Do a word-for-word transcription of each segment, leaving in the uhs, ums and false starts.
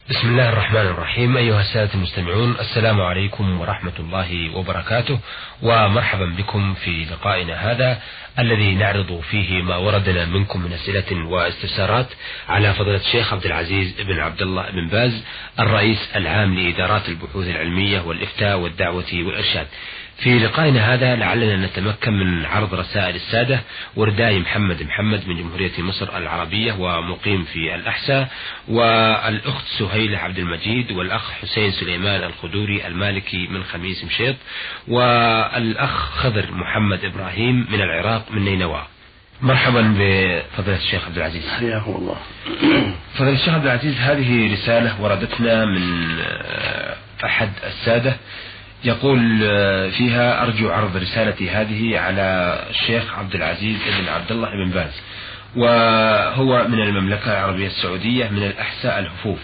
بسم الله الرحمن الرحيم. أيها السادة المستمعون، السلام عليكم ورحمة الله وبركاته، ومرحبا بكم في لقائنا هذا الذي نعرض فيه ما وردنا منكم من أسئلة واستفسارات على فضيلة الشيخ عبد العزيز بن عبد الله بن باز، الرئيس العام لإدارات البحوث العلمية والإفتاء والدعوة والإرشاد. في لقائنا هذا لعلنا نتمكن من عرض رسائل السادة. ورداي محمد محمد من جمهورية مصر العربية ومقيم في الأحساء، والأخت سهيلة عبد المجيد، والأخ حسين سليمان الخدوري المالكي من خميس مشيط، والأخ خضر محمد إبراهيم من العراق من نينوى. مرحبا بفضيلة الشيخ عبد العزيز. حياكم الله. فضيلة الشيخ عبد العزيز، هذه رسالة وردتنا من أحد السادة يقول فيها: أرجو عرض رسالتي هذه على الشيخ عبد العزيز بن عبد الله بن باز، وهو من المملكة العربية السعودية من الأحساء الهفوف.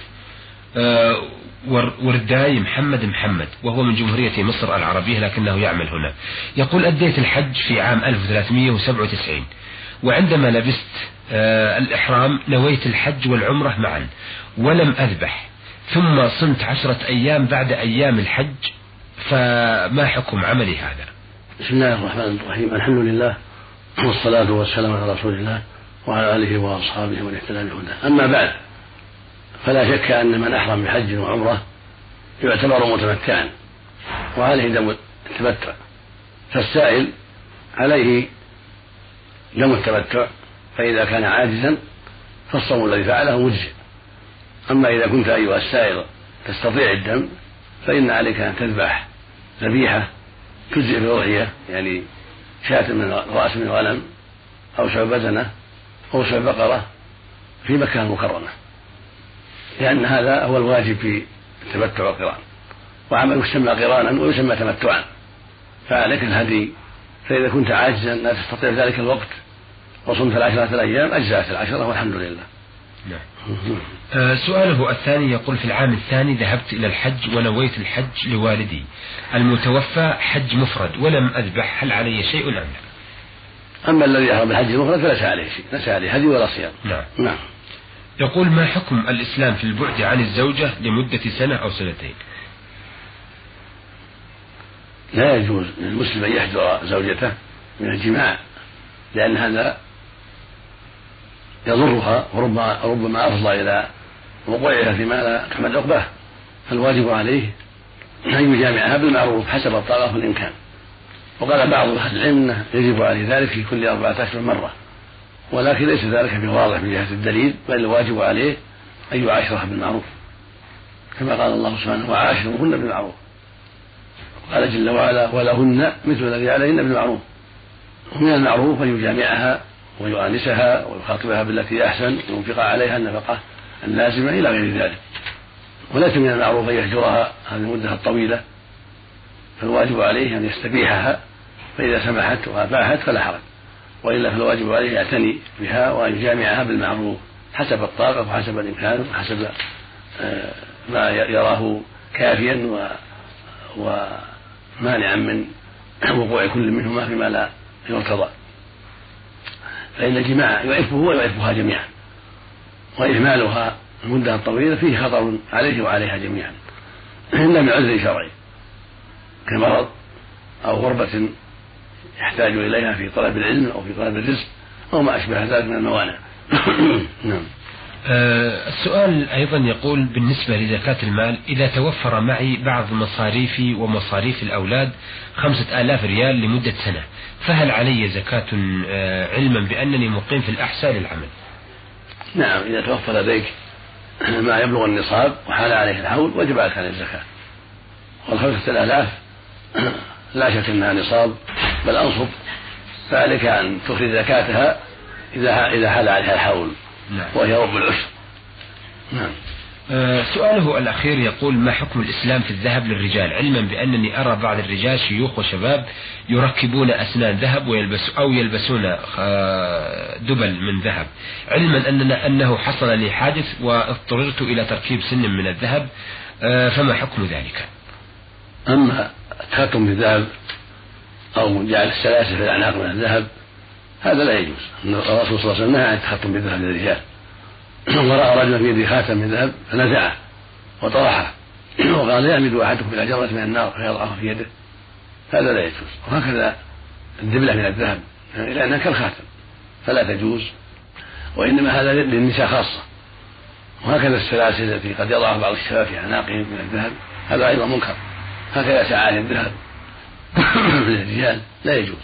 ورداي محمد محمد، وهو من جمهورية مصر العربية لكنه يعمل هنا. يقول: أديت الحج في عام ألف وثلاثمائة وسبعة وتسعين، وعندما لبست الإحرام نويت الحج والعمرة معا ولم أذبح، ثم صمت عشرة أيام بعد أيام الحج، فما حكم عملي هذا؟ بسم الله الرحمن الرحيم. الحمد لله والصلاة والسلام على رسول الله وعلى آله وأصحابه ومن اهتدى بهداه. أما بعد، فلا شك أن من أحرم بحج وعمرة يعتبر متمتعا وعليه دم التمتع، فالسائل عليه دم التمتع، فإذا كان عاجزا فالصوم الذي فعله مجزئ. أما إذا كنت أيها السائل تستطيع الدم فإن عليك أن تذبح ذبيحة تجزئ في الأضحية، يعني شاة من رأس من غنم أو شعب بدنة أو شعب بقرة في مكة المكرمة، لأن هذا هو الواجب في التمتع والقران، وعمل يسمى قرانا ويسمى تمتعا، فعليك الهدي. فإذا كنت عاجزا لا تستطيع ذلك الوقت وصمت العشرة الأيام أجزأت العشرة والحمد لله. نعم. آه سؤاله الثاني يقول: في العام الثاني ذهبت إلى الحج ونويت الحج لوالدي المتوفى حج مفرد ولم أذبح، هل علي شيء أم لا؟ أما الذي يحرم بالحج المفرد فليس عليه شيء، ليس عليه هدي ولا صيام. نعم. نعم. يقول: ما حكم الإسلام في البعد عن الزوجة لمدة سنة أو سنتين؟ لا يجوز للمسلم أن يحجر زوجته من الجماع، لأن هذا يضرها وربما ربما أفضى إلى وقوعها فيما لا تحمد عقباه، فالواجب عليه أن يجامعها بالمعروف حسب الطاقة والإمكان. وقال بعض أهل العلم يجب عليه ذلك في كل أربعة أشهر مرة، ولكن ليس ذلك بواضح من جهة الدليل، بل الواجب عليه أن يعاشرها بالمعروف كما قال الله سبحانه: وعاشروهن بالمعروف. قال جل وعلا: ولهن مثل الذي عليهن بالمعروف. ومن المعروف أن يجامعها ويؤانسها ويخاطبها بالتي أحسن وينفق عليها النفقة اللازمة إلى غير ذلك. وليس من المعروف أن يهجرها هذه المدة الطويلة، فالواجب عليه أن يستبيحها، فإذا سمحت وأباحت فلا حرج، وإلا فالواجب عليه يعتني بها وأن يجامعها بالمعروف حسب الطاقة وحسب الإمكان وحسب ما يراه كافيا ومانعا من وقوع كل منهما فيما لا يرتضى، فإن الجماع يعفه ويعفها جميعا، وإهمالها المدة الطويلة فيه خطر عليه وعليها جميعا، إلا من عذر شرعي كمرض أو غربة يحتاج إليها في طلب العلم أو في طلب الرزق أو ما أشبه ذلك من الموانع. نعم. آه السؤال أيضا يقول: بالنسبة لزكاة المال، إذا توفر معي بعض مصاريفي ومصاريف الأولاد خمسة آلاف ريال لمدة سنة، فهل علي زكاة آه علما بأنني مقيم في الأحساء للعمل؟ نعم، إذا توفر لديك ما يبلغ النصاب وحال عليه الحول وجب عليك الزكاة، والخمسة الآلاف لا شك أنها نصاب بل أنصب، فعليك أن تخرج زكاتها إذا إذا حال عليها الحول. نعم. وهي ربع العشر. نعم. آه سؤاله الأخير يقول: ما حكم الإسلام في الذهب للرجال، علما بأنني أرى بعض الرجال شيوخ وشباب يركبون أسنان ذهب ويلبس أو يلبسون دبل من ذهب، علما أننا أنه حصل لي حادث واضطررت إلى تركيب سن من الذهب، آه فما حكم ذلك؟ أما التختم بالذهب أو جعل السلاسل في الأعناق من الذهب هذا لا يجوز. الرسول صلى الله عليه وسلم نهى عن التختم بالذهب للرجال، ورأى رجلا في يده خاتم من ذهب فنزعه وطرحه وقال يعمد أحدكم إلى جرة من النار فيضعها في يده، هذا لا يجوز. وهكذا الدبلة من الذهب لأنها كالخاتم فلا تجوز، وإنما هذا للنساء خاصة. وهكذا السلاسل التي قد يضعها بعض الشباب في أعناقهم من الذهب هذا أيضا منكر. هكذا ساعات الذهب للرجال لا يجوز،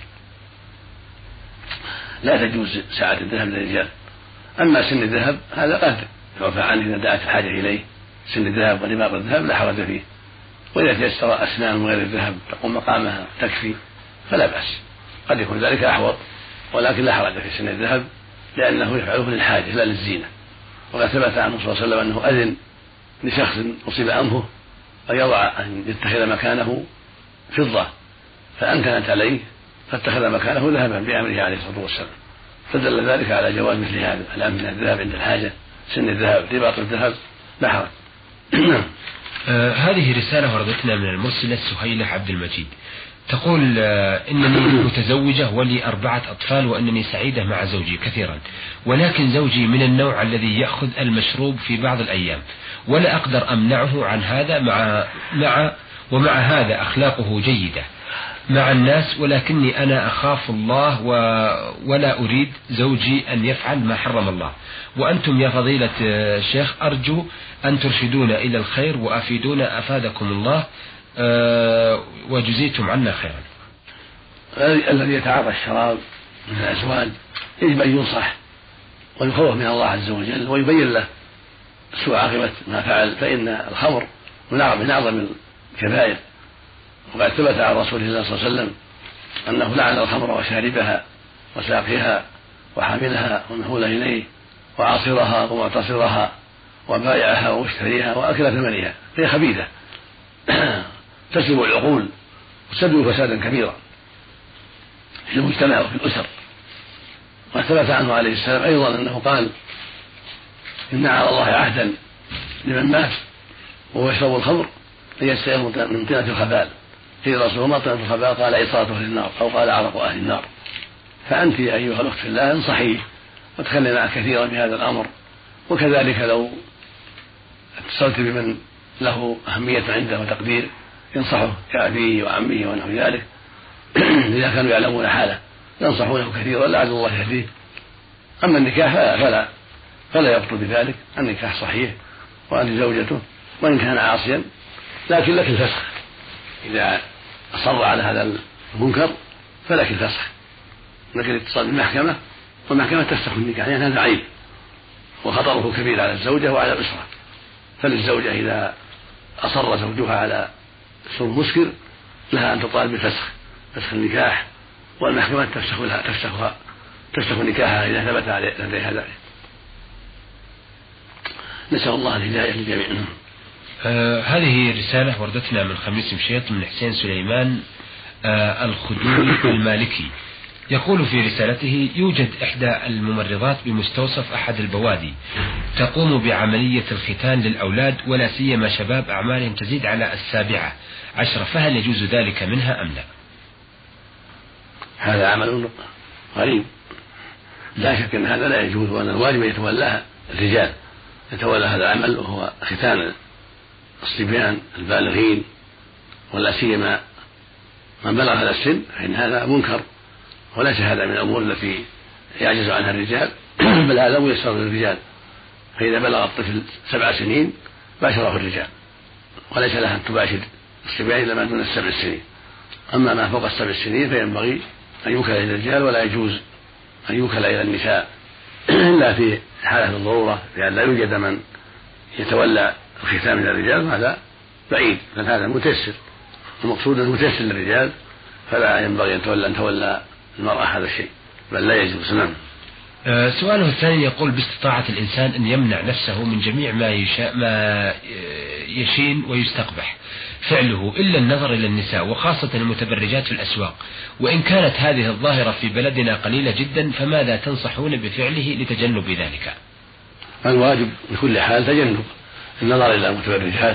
لا تجوز ساعة الذهب للرجال. أما سن الذهب هذا قد يعفى عنه إذا دعت الحاجة إليه، سن الذهب ورباط الذهب لا حرج فيه، وإذا تيسر أسنان من غير الذهب تقوم مقامها تكفي فلا بأس، قد يكون ذلك أحوط، ولكن لا حرج في سن الذهب لأنه يفعله للحاجة لا للزينة. وقد ثبت عنه صلى الله عليه وسلم أنه أذن لشخص أصيب أنفه أن يضع أن يتخذ مكانه فضة فأنكنت عليه فاتخذ مكانه ذهبا بأمره عليه الصلاة والسلام، فدل ذلك على جواز مثل هذا الأمر من الذهب عند الحاجة، سن الذهب رباط الذهب لا حرج. آه هذه رسالة وردتنا من المرسلة سهيلة عبد المجيد، تقول آه إنني متزوجة ولي أربعة أطفال وأنني سعيدة مع زوجي كثيرا، ولكن زوجي من النوع الذي يأخذ المشروب في بعض الأيام ولا أقدر أمنعه عن هذا، مع مع ومع هذا أخلاقه جيدة مع الناس، ولكني أنا أخاف الله و... ولا أريد زوجي أن يفعل ما حرم الله، وأنتم يا فضيلة الشيخ أرجو أن ترشدونا إلى الخير وأفيدونا أفادكم الله أه وجزيتم عنا خيرا. الذي يتعاطى الشراب من الأزواج يجب أن ينصح ويخوف من الله عز وجل ويبين له سوء عاقبة ما فعل، فإن الخمر من أعظم الكبائر، وقد ثبت عن رسول الله صلى الله عليه وسلم أنه لعن الخمر وشاربها وساقيها وحاملها ومحول إليه وعاصرها ومعتصرها وبائعها ومشتريها وأكل ثمنها، هي خبيثة تسلب العقول وتسبب فسادا كبيرا في المجتمع وفي الأسر. وقد ثبت عنه عليه السلام أيضا أنه قال إن على الله عهدا لمن مات وهو يشرب الخمر أن يستيقظ من طينة الخبال، قيل رسول الله طينة الخبال قال عصاة أهل النار أو قال عرق أهل النار. فأنت أيها الأخت في الله انصحيه وتخلي معه كثيرا بهذا الأمر، وكذلك لو اتصلت بمن له أهمية عنده وتقدير ينصحه كأبيه وعمه ونحو ذلك إذا كانوا يعلمون حاله ينصحونه كثيرا لعل الله يهديه. أما النكاح فلا فلا يبطل بذلك، النكاح صحيح وأنت زوجته وإن كان عاصيا، لكن لك الفسخ إذا أصر على هذا المنكر فلك الفسخ، لكن الاتصال بالمحكمة والمحكمة تفسخ النكاح لأن يعني هذا عيب وخطره كبير على الزوجة وعلى الأسرة. فللزوجة إذا أصر زوجها على شرب مسكر لها أن تطالب بفسخ فسخ النكاح، والمحكمة تفسخ لها تفسخها تفسخ نكاحها إذا ثبت لديها ذلك. نسأل الله الهداية للجميع. آه هذه رسالة وردتنا من خميس مشيط من حسين سليمان آه الخدوي المالكي، يقول في رسالته: يوجد إحدى الممرضات بمستوصف أحد البوادي تقوم بعملية الختان للأولاد ولا سيما شباب أعمالهم تزيد على السابعة عشرة، فهل يجوز ذلك منها أم لا؟ هذا عمل غريب، لا شك أن هذا لا يجوز، وأن الواجب يتولاها الرجال يتولى هذا العمل وهو ختان الصبيان البالغين، ولا سيما من بلغ هذا السن، فإن هذا منكر وليس هذا من الأمور التي يعجز عنها الرجال، بل هذا ميسر للرجال. فإذا بلغ الطفل سبع سنين باشره الرجال، وليس لها أن تباشر الصبيان إلا ما دون السبع سنين. أما ما فوق السبع سنين فينبغي أن يوكل إلى الرجال، ولا يجوز أن يوكل إلى النساء إلا في حالة الضرورة، لأن لا يوجد من يتولى الختام من الرجال، هذا بعيد، بل هذا متيسر، المقصود أنه متيسر للرجال، فلا ينبغي أن تولى, أن تولى المرأة هذا الشيء، بل لا يجوز. نعم. أه سؤاله الثاني يقول: باستطاعة الإنسان أن يمنع نفسه من جميع ما, يشاء ما يشين ويستقبح فعله إلا النظر إلى النساء وخاصة المتبرجات في الأسواق، وإن كانت هذه الظاهرة في بلدنا قليلة جدا، فماذا تنصحون بفعله لتجنب ذلك؟ الواجب بكل حال تجنب النظر إلى المتبرجات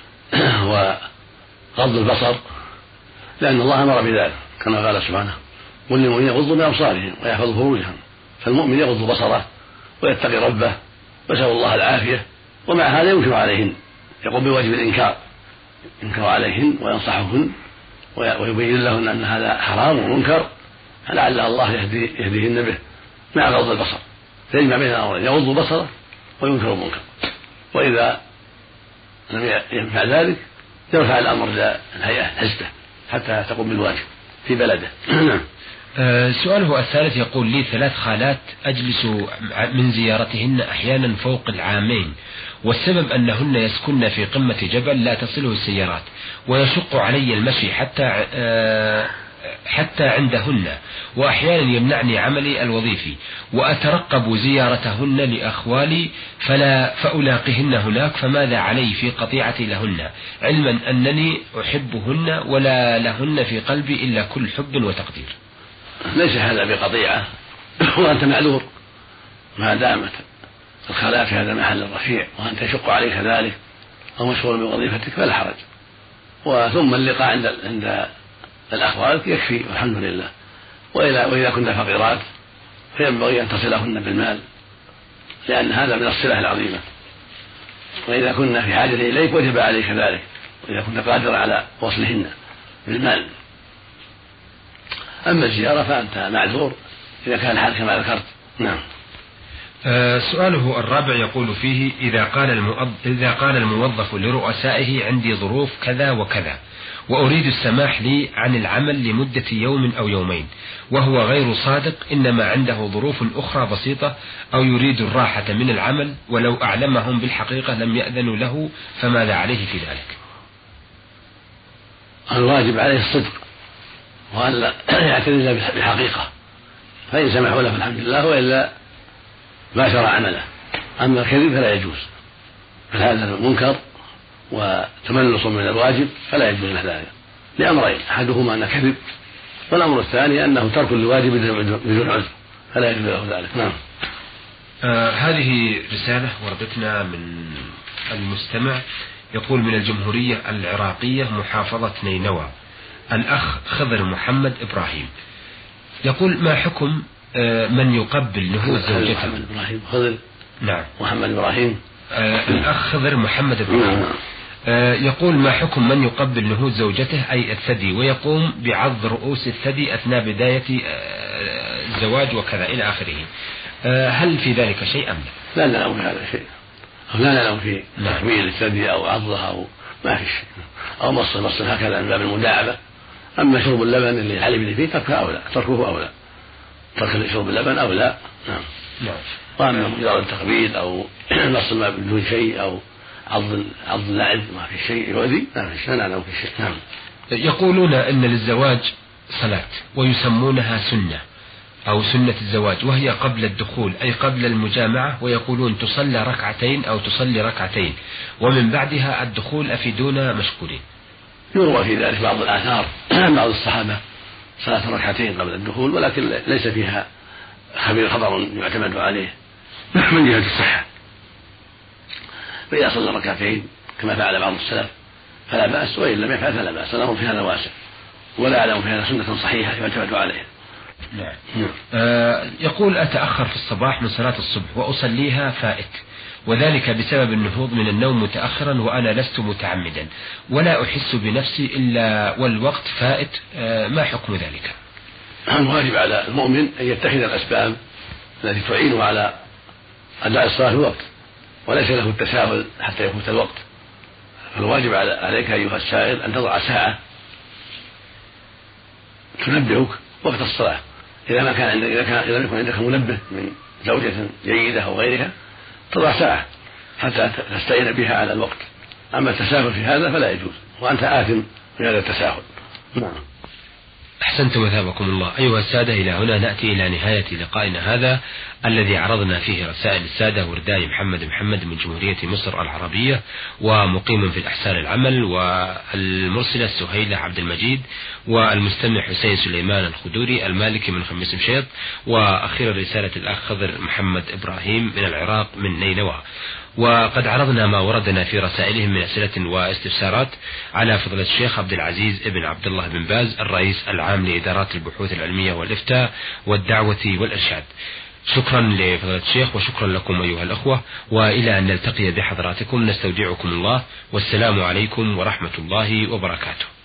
وغض البصر، لأن الله أمر بذلك كما قال سبحانه: قل للمؤمنين يغضوا من أبصارهم ويحفظوا فروجهم. فالمؤمن يغض بصره ويتقي ربه ويسأل الله العافية، ومع هذا ينكر عليهن يقوم بواجب الإنكار، ينكر عليهن وينصحهن ويبين لهن أن هذا حرام ومنكر، فلعل الله يهدي يهديهن به مع غض البصر، فيجمع بين الأمرين، يغض بصره وينكر المنكر. وإذا لم ينفع ذلك يرفع الأمر إلى الهيئة الحزبة حتى تقوم بالواجب في بلده. أه سؤاله الثالث يقول: لي ثلاث خالات أجلس من زيارتهن أحيانا فوق العامين، والسبب أنهن يسكن في قمة جبل لا تصله السيارات، ويشق علي المشي حتى أه حتى عندهن، وأحيانا يمنعني عملي الوظيفي، وأترقب زيارتهن لأخوالي فلا فألاقيهن هناك، فماذا علي في قطيعتي لهن، علما أنني أحبهن ولا لهن في قلبي إلا كل حب وتقدير؟ ليس هذا بقطيعة، وأنت معذور ما دامت الخلاء في هذا المحل الرفيع وأنت يشق عليك ذلك أو مشغول بوظيفتك فلا حرج. وثم اللقاء عند عند الأخوال يكفي والحمد لله. وإذا كنت فقيرات فينبغي أن تصلهن بالمال، لأن هذا من الصلة العظيمة. وإذا كنا في حاجة إليك وجب عليك ذلك، وإذا كنت قادر على وصلهن بالمال. أما الزيارة فأنت معذور إذا كان الحال كما ذكرت. نعم. أه سؤاله الرابع يقول فيه: إذا قال الموظف, إذا قال الموظف لرؤسائه عندي ظروف كذا وكذا وأريد السماح لي عن العمل لمدة يوم أو يومين، وهو غير صادق، إنما عنده ظروف أخرى بسيطة، أو يريد الراحة من العمل، ولو أعلمهم بالحقيقة لم يأذنوا له، فماذا عليه في ذلك؟ الواجب عليه الصدق وأن لا يعترض بالحقيقة، فإن سمحوا له فالحمد لله، وإلا باشر عمله. أما الكذب فلا يجوز، فهذا منكر وتملص من الواجب فلا يجوز له ذلك لأمرين: أحدهما أنه كذب، والأمر الثاني أنه ترك الواجب بدون عذر فلا يجوز له ذلك. نعم. آه هذه رسالة وردتنا من المستمع، يقول: من الجمهورية العراقية محافظة نينوى، الأخ خضر محمد إبراهيم، يقول: ما حكم آه من يقبل نهوض زوجته؟ محمد إبراهيم خضر. نعم. محمد إبراهيم. آه الأخ خضر محمد إبراهيم. نعم. آه يقول: ما حكم من يقبل نهوض زوجته أي الثدي، ويقوم بعض رؤوس الثدي أثناء بداية آه الزواج وكذا إلى آخره، آه هل في ذلك شيء أم لا؟ لا نعلم في هذا شيء، لا نعلم في تكميل الثدي أو عضها أو ما في شيء، أو مص مص هكذا من باب المداعبة. أما شرب اللبن اللي الحليب اللي فيه تركه أولى، تركه أولى، ترك شرب اللبن أولى. نعم. نعم. وأما مجرد التقبيل أو نص الماء بدون شيء أو عض عض اللعب ما في شيء يؤذي، ما في شيء، لا نعلم في شيء. نعم. يقولون أن للزواج صلاة ويسمونها سنة أو سنة الزواج، وهي قبل الدخول أي قبل المجامعة، ويقولون تصلى ركعتين أو تصلي ركعتين ومن بعدها الدخول، أفيدونا مشكورين. يروى في ذلك بعض الآثار بعض الصحابة صلاة ركعتين قبل الدخول، ولكن ليس فيها خبير خبر يعتمد عليه من جهة الصحة. فإذا صلى ركعتين كما فعل بعض السلف فلا بأس، وإن لم يفعل فلا بأس، الأمر في هذا واسع، ولا أعلم في هذا سنة صحيحة يعتمد عليها. نعم. نعم. آه يقول: أتأخر في الصباح من صلاة الصبح وأصليها فائت، وذلك بسبب النهوض من النوم متأخرا، وأنا لست متعمدا ولا أحس بنفسي إلا والوقت فائت، آه ما حكم ذلك؟ الواجب على المؤمن أن يتخذ الأسباب التي تعينه على أداء الصلاة في الوقت، وليس له التساهل حتى يفوت الوقت. فالواجب عليك أيها السائل أن تضع ساعة تنبهك وقت الصلاة، إذا ما كان عندك إذا كان إذا لم يكن عندك منبه من زوجة جيدة أو غيرها تضع ساعة حتى تستعين بها على الوقت. أما التساهل في هذا فلا يجوز، وأنت آثم في هذا التساهل. نعم. أحسنتم وثابكم الله. أيها السادة، إلى هنا نأتي إلى نهاية لقائنا هذا الذي عرضنا فيه رسائل السادة ورداء محمد محمد من جمهورية مصر العربية، ومقيم في الأحسان العمل، والمرسلة سهيلة عبد المجيد، والمستمع حسين سليمان الخدوري المالكي من خميس مشيط، وأخيرا رسالة الأخ خضر محمد إبراهيم من العراق من نينوى. وقد عرضنا ما وردنا في رسائلهم من أسئلة واستفسارات على فضيلة الشيخ عبد العزيز ابن عبد الله بن باز الرئيس العام لإدارات البحوث العلمية والإفتاء والدعوة والإرشاد. شكرا لفضيلة الشيخ وشكرا لكم أيها الأخوة، وإلى أن نلتقي بحضراتكم نستودعكم الله، والسلام عليكم ورحمة الله وبركاته.